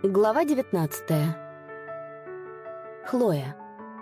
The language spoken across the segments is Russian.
Глава 19. Хлоя.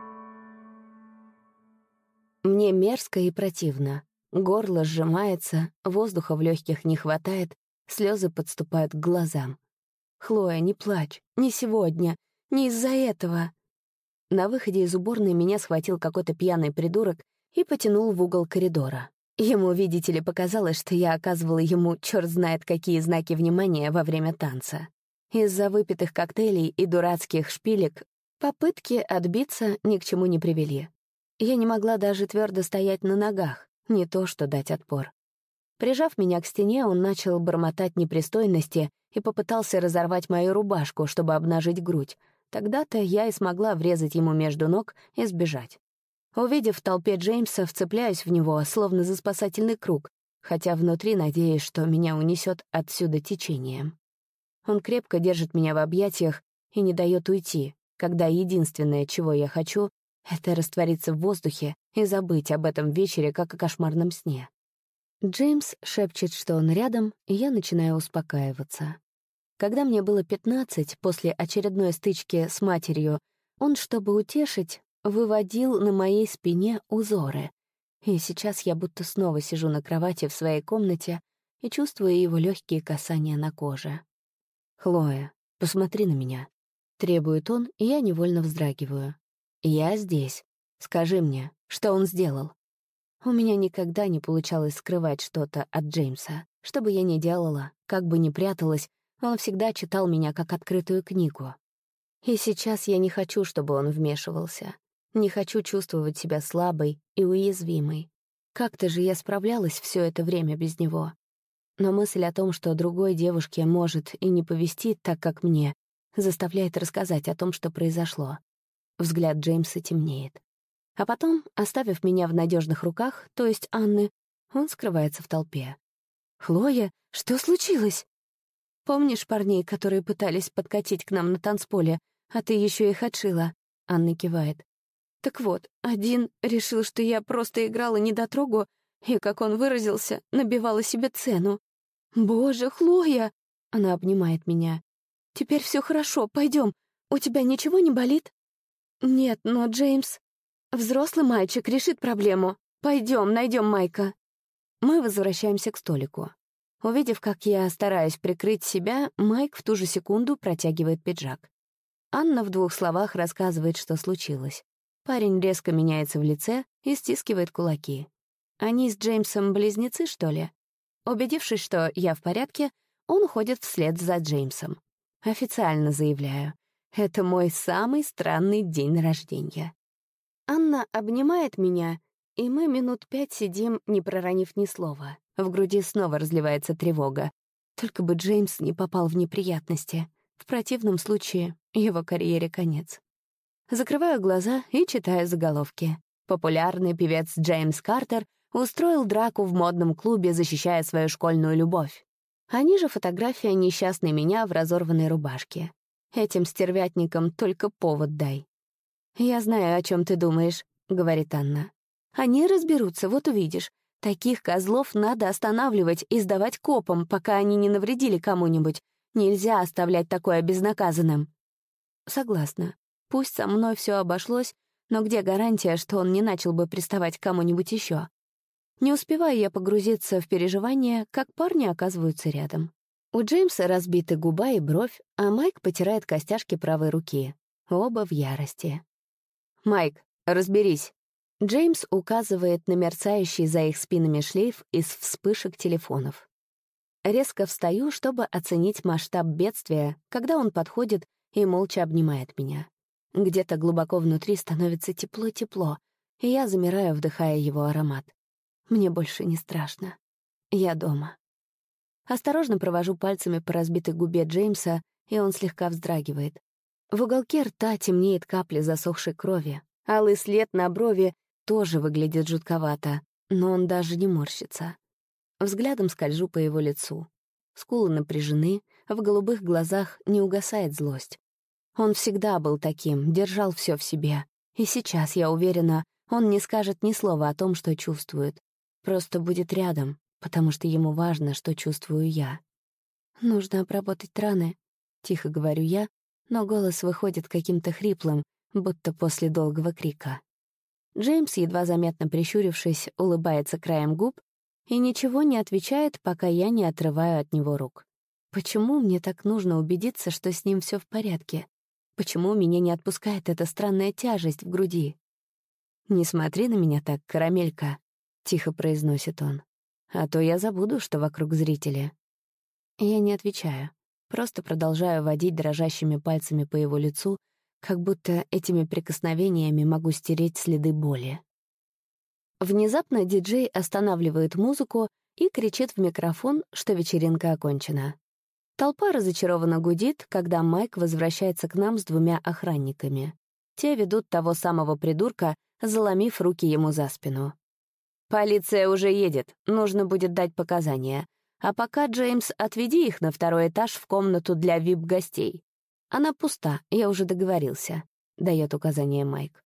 Мне мерзко и противно. Горло сжимается, воздуха в легких не хватает, слезы подступают к глазам. «Хлоя, не плачь, не сегодня, не из-за этого». На выходе из уборной меня схватил какой-то пьяный придурок и потянул в угол коридора. Ему, видите ли, показалось, что я оказывала ему черт знает какие знаки внимания во время танца. Из-за выпитых коктейлей и дурацких шпилек попытки отбиться ни к чему не привели. Я не могла даже твердо стоять на ногах, не то что дать отпор. Прижав меня к стене, он начал бормотать непристойности и попытался разорвать мою рубашку, чтобы обнажить грудь. Тогда-то я и смогла врезать ему между ног и сбежать. Увидев в толпе Джеймса, вцепляюсь в него, словно за спасательный круг, хотя внутри надеюсь, что меня унесет отсюда течением. Он крепко держит меня в объятиях и не дает уйти, когда единственное, чего я хочу, это раствориться в воздухе и забыть об этом вечере, как о кошмарном сне. Джеймс шепчет, что он рядом, и я начинаю успокаиваться. Когда мне было 15, после очередной стычки с матерью, он, чтобы утешить, выводил на моей спине узоры. И сейчас я будто снова сижу на кровати в своей комнате и чувствую его легкие касания на коже. «Хлоя, посмотри на меня», — требует он, и я невольно вздрагиваю. «Я здесь. Скажи мне, что он сделал?» У меня никогда не получалось скрывать что-то от Джеймса. Что бы я ни делала, как бы ни пряталась, он всегда читал меня как открытую книгу. И сейчас я не хочу, чтобы он вмешивался. Не хочу чувствовать себя слабой и уязвимой. Как-то же я справлялась все это время без него. Но мысль о том, что другой девушке может и не повести так, как мне, заставляет рассказать о том, что произошло. Взгляд Джеймса темнеет. А потом, оставив меня в надежных руках, то есть Анны, он скрывается в толпе. «Хлоя, что случилось?» «Помнишь парней, которые пытались подкатить к нам на танцполе, а ты еще их отшила?» Анна кивает. «Так вот, один решил, что я просто играла недотрогу, и, как он выразился, набивала себе цену. «Боже, Хлоя!» — она обнимает меня. «Теперь все хорошо, пойдем. У тебя ничего не болит?» «Нет, но Джеймс...» «Взрослый мальчик решит проблему. Пойдем, найдем Майка». Мы возвращаемся к столику. Увидев, как я стараюсь прикрыть себя, Майк в ту же секунду протягивает пиджак. Анна в 2 словах рассказывает, что случилось. Парень резко меняется в лице и стискивает кулаки. Они с Джеймсом близнецы, что ли? Убедившись, что я в порядке, он уходит вслед за Джеймсом. Официально заявляю, это мой самый странный день рождения. Анна обнимает меня, и мы минут 5 сидим, не проронив ни слова. В груди снова разливается тревога. Только бы Джеймс не попал в неприятности. В противном случае его карьере конец. Закрываю глаза и читаю заголовки. Популярный певец Джеймс Картер устроил драку в модном клубе, защищая свою школьную любовь. А ниже фотография несчастной меня в разорванной рубашке. Этим стервятникам только повод дай. «Я знаю, о чем ты думаешь», — говорит Анна. «Они разберутся, вот увидишь. Таких козлов надо останавливать и сдавать копам, пока они не навредили кому-нибудь. Нельзя оставлять такое безнаказанным». Согласна. Пусть со мной все обошлось, но где гарантия, что он не начал бы приставать к кому-нибудь еще? Не успеваю я погрузиться в переживания, как парни оказываются рядом. У Джеймса разбиты губа и бровь, а Майк потирает костяшки правой руки. Оба в ярости. «Майк, разберись». Джеймс указывает на мерцающий за их спинами шлейф из вспышек телефонов. Резко встаю, чтобы оценить масштаб бедствия, когда он подходит и молча обнимает меня. Где-то глубоко внутри становится тепло-тепло, и я замираю, вдыхая его аромат. Мне больше не страшно. Я дома. Осторожно провожу пальцами по разбитой губе Джеймса, и он слегка вздрагивает. В уголке рта темнеет капля засохшей крови. Алый след на брови тоже выглядит жутковато, но он даже не морщится. Взглядом скольжу по его лицу. Скулы напряжены, в голубых глазах не угасает злость. Он всегда был таким, держал все в себе. И сейчас, я уверена, он не скажет ни слова о том, что чувствует. Просто будет рядом, потому что ему важно, что чувствую я. «Нужно обработать раны», — тихо говорю я, но голос выходит каким-то хриплым, будто после долгого крика. Джеймс, едва заметно прищурившись, улыбается краем губ и ничего не отвечает, пока я не отрываю от него рук. Почему мне так нужно убедиться, что с ним все в порядке? Почему меня не отпускает эта странная тяжесть в груди? «Не смотри на меня так, карамелька», — тихо произносит он. «А то я забуду, что вокруг зрители». Я не отвечаю, просто продолжаю водить дрожащими пальцами по его лицу, как будто этими прикосновениями могу стереть следы боли. Внезапно диджей останавливает музыку и кричит в микрофон, что вечеринка окончена. Толпа разочарованно гудит, когда Майк возвращается к нам с 2 охранниками. Те ведут того самого придурка, заломив руки ему за спину. «Полиция уже едет, нужно будет дать показания. А пока, Джеймс, отведи их на 2-й этаж в комнату для вип-гостей. Она пуста, я уже договорился», — дает указание Майк.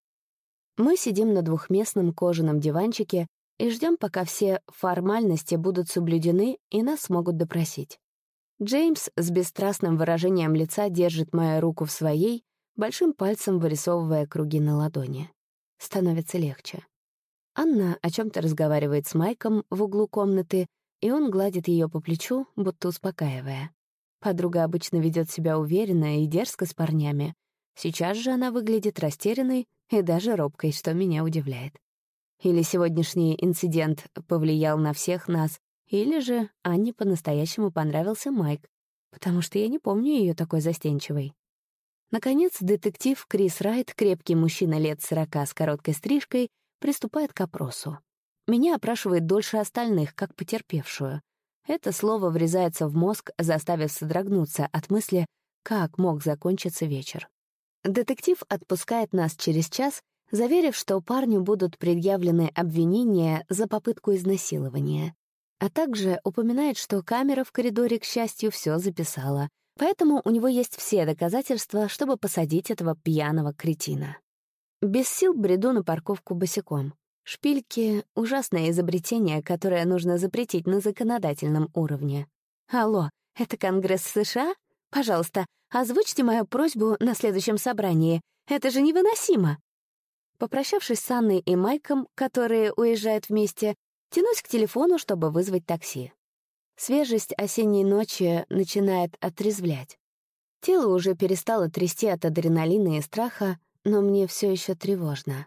Мы сидим на 2-местном кожаном диванчике и ждем, пока все формальности будут соблюдены и нас смогут допросить. Джеймс с бесстрастным выражением лица держит мою руку в своей, большим пальцем вырисовывая круги на ладони. Становится легче. Анна о чем-то разговаривает с Майком в углу комнаты, и он гладит ее по плечу, будто успокаивая. Подруга обычно ведет себя уверенно и дерзко с парнями. Сейчас же она выглядит растерянной и даже робкой, что меня удивляет. Или сегодняшний инцидент повлиял на всех нас, или же Анне по-настоящему понравился Майк, потому что я не помню ее такой застенчивой. Наконец, детектив Крис Райт, крепкий мужчина лет 40 с короткой стрижкой, приступает к опросу. Меня опрашивает дольше остальных, как потерпевшую. Это слово врезается в мозг, заставив содрогнуться от мысли, как мог закончиться вечер. Детектив отпускает нас через час, заверив, что парню будут предъявлены обвинения за попытку изнасилования, а также упоминает, что камера в коридоре, к счастью, все записала, поэтому у него есть все доказательства, чтобы посадить этого пьяного кретина. Без сил бреду на парковку босиком. Шпильки — ужасное изобретение, которое нужно запретить на законодательном уровне. Алло, это Конгресс США? Пожалуйста, озвучьте мою просьбу на следующем собрании. Это же невыносимо. Попрощавшись с Анной и Майком, которые уезжают вместе, тянусь к телефону, чтобы вызвать такси. Свежесть осенней ночи начинает отрезвлять. Тело уже перестало трясти от адреналина и страха, но мне все еще тревожно.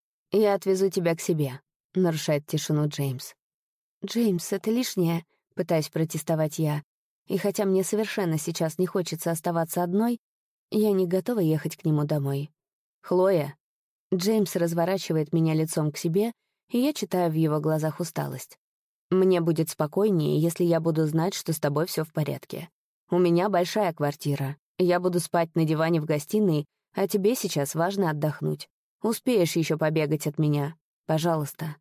«Я отвезу тебя к себе», — нарушает тишину Джеймс. «Джеймс, это лишнее», — пытаюсь протестовать я. И хотя мне совершенно сейчас не хочется оставаться одной, я не готова ехать к нему домой. «Хлоя». Джеймс разворачивает меня лицом к себе, и я читаю в его глазах усталость. «Мне будет спокойнее, если я буду знать, что с тобой все в порядке. У меня большая квартира. Я буду спать на диване в гостиной, а тебе сейчас важно отдохнуть. Успеешь еще побегать от меня. Пожалуйста».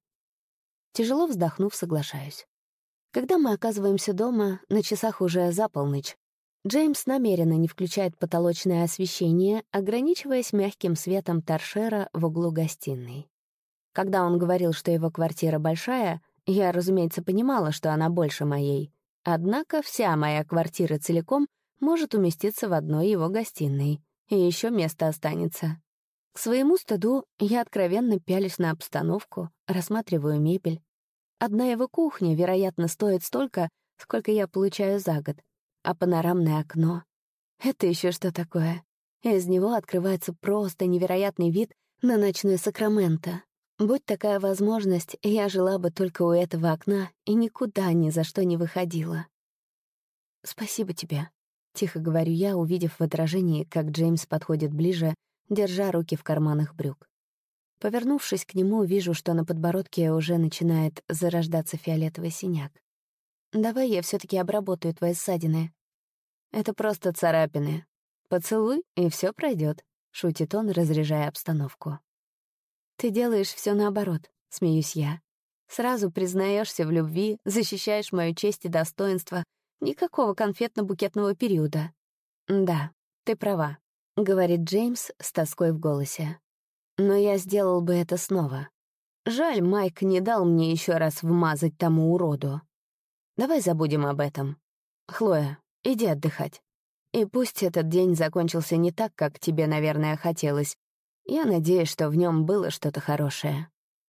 Тяжело вздохнув, соглашаюсь. Когда мы оказываемся дома, на часах уже за полночь. Джеймс намеренно не включает потолочное освещение, ограничиваясь мягким светом торшера в углу гостиной. Когда он говорил, что его квартира большая, я, разумеется, понимала, что она больше моей. Однако вся моя квартира целиком может уместиться в одной его гостиной, и еще место останется. К своему стыду я откровенно пялюсь на обстановку, рассматриваю мебель. Одна его кухня, вероятно, стоит столько, сколько я получаю за год, а панорамное окно — это еще что такое? Из него открывается просто невероятный вид на ночной Сакраменто. Будь такая возможность, я жила бы только у этого окна и никуда ни за что не выходила. «Спасибо тебе», — тихо говорю я, увидев в отражении, как Джеймс подходит ближе, держа руки в карманах брюк. Повернувшись к нему, вижу, что на подбородке уже начинает зарождаться фиолетовый синяк. «Давай я все-таки обработаю твои ссадины». «Это просто царапины. Поцелуй, и все пройдет», — шутит он, разряжая обстановку. «Ты делаешь все наоборот», — смеюсь я. «Сразу признаешься в любви, защищаешь мою честь и достоинство. Никакого конфетно-букетного периода». «Да, ты права», — говорит Джеймс с тоской в голосе. «Но я сделал бы это снова. Жаль, Майк не дал мне еще раз вмазать тому уроду. Давай забудем об этом. Хлоя, иди отдыхать». И пусть этот день закончился не так, как тебе, наверное, хотелось, я надеюсь, что в нем было что-то хорошее.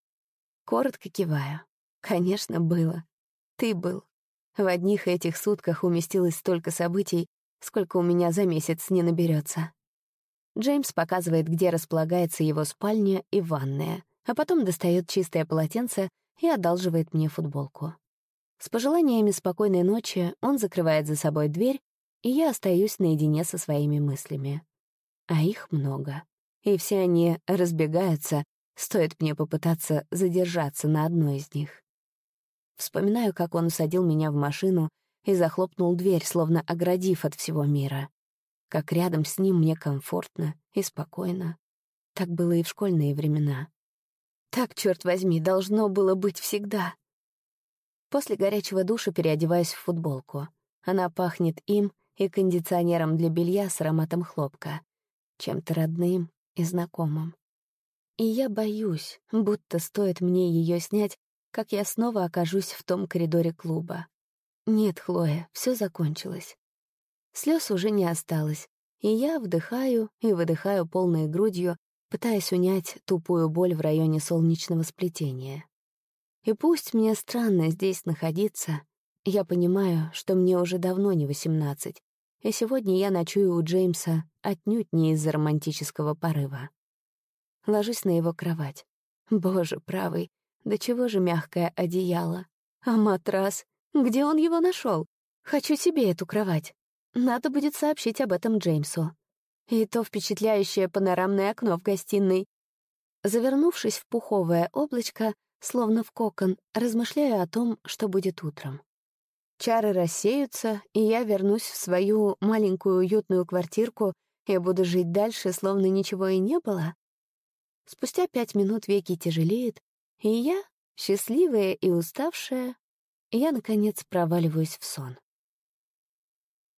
Коротко киваю. Конечно, было. Ты был. В одних этих сутках уместилось столько событий, сколько у меня за месяц не наберется. Джеймс показывает, где располагается его спальня и ванная, а потом достает чистое полотенце и одалживает мне футболку. С пожеланиями спокойной ночи он закрывает за собой дверь, и я остаюсь наедине со своими мыслями. А их много. И все они разбегаются, стоит мне попытаться задержаться на одной из них. Вспоминаю, как он усадил меня в машину и захлопнул дверь, словно оградив от всего мира. Как рядом с ним мне комфортно и спокойно. Так было и в школьные времена. Так, черт возьми, должно было быть всегда. После горячего душа переодеваюсь в футболку. Она пахнет им и кондиционером для белья с ароматом хлопка, чем-то родным и знакомым. И я боюсь, будто стоит мне ее снять, как я снова окажусь в том коридоре клуба. Нет, Хлоя, все закончилось. Слез уже не осталось, и я вдыхаю и выдыхаю полной грудью, пытаясь унять тупую боль в районе солнечного сплетения. И пусть мне странно здесь находиться, я понимаю, что мне уже давно не 18, и сегодня я ночую у Джеймса отнюдь не из-за романтического порыва. Ложусь на его кровать. Боже правый, да чего же мягкое одеяло. А матрас? Где он его нашел? Хочу себе эту кровать. Надо будет сообщить об этом Джеймсу. И то впечатляющее панорамное окно в гостиной. Завернувшись в пуховое облачко, словно в кокон, размышляю о том, что будет утром. Чары рассеются, и я вернусь в свою маленькую уютную квартирку и буду жить дальше, словно ничего и не было. Спустя 5 минут веки тяжелеют, и я, счастливая и уставшая, наконец проваливаюсь в сон.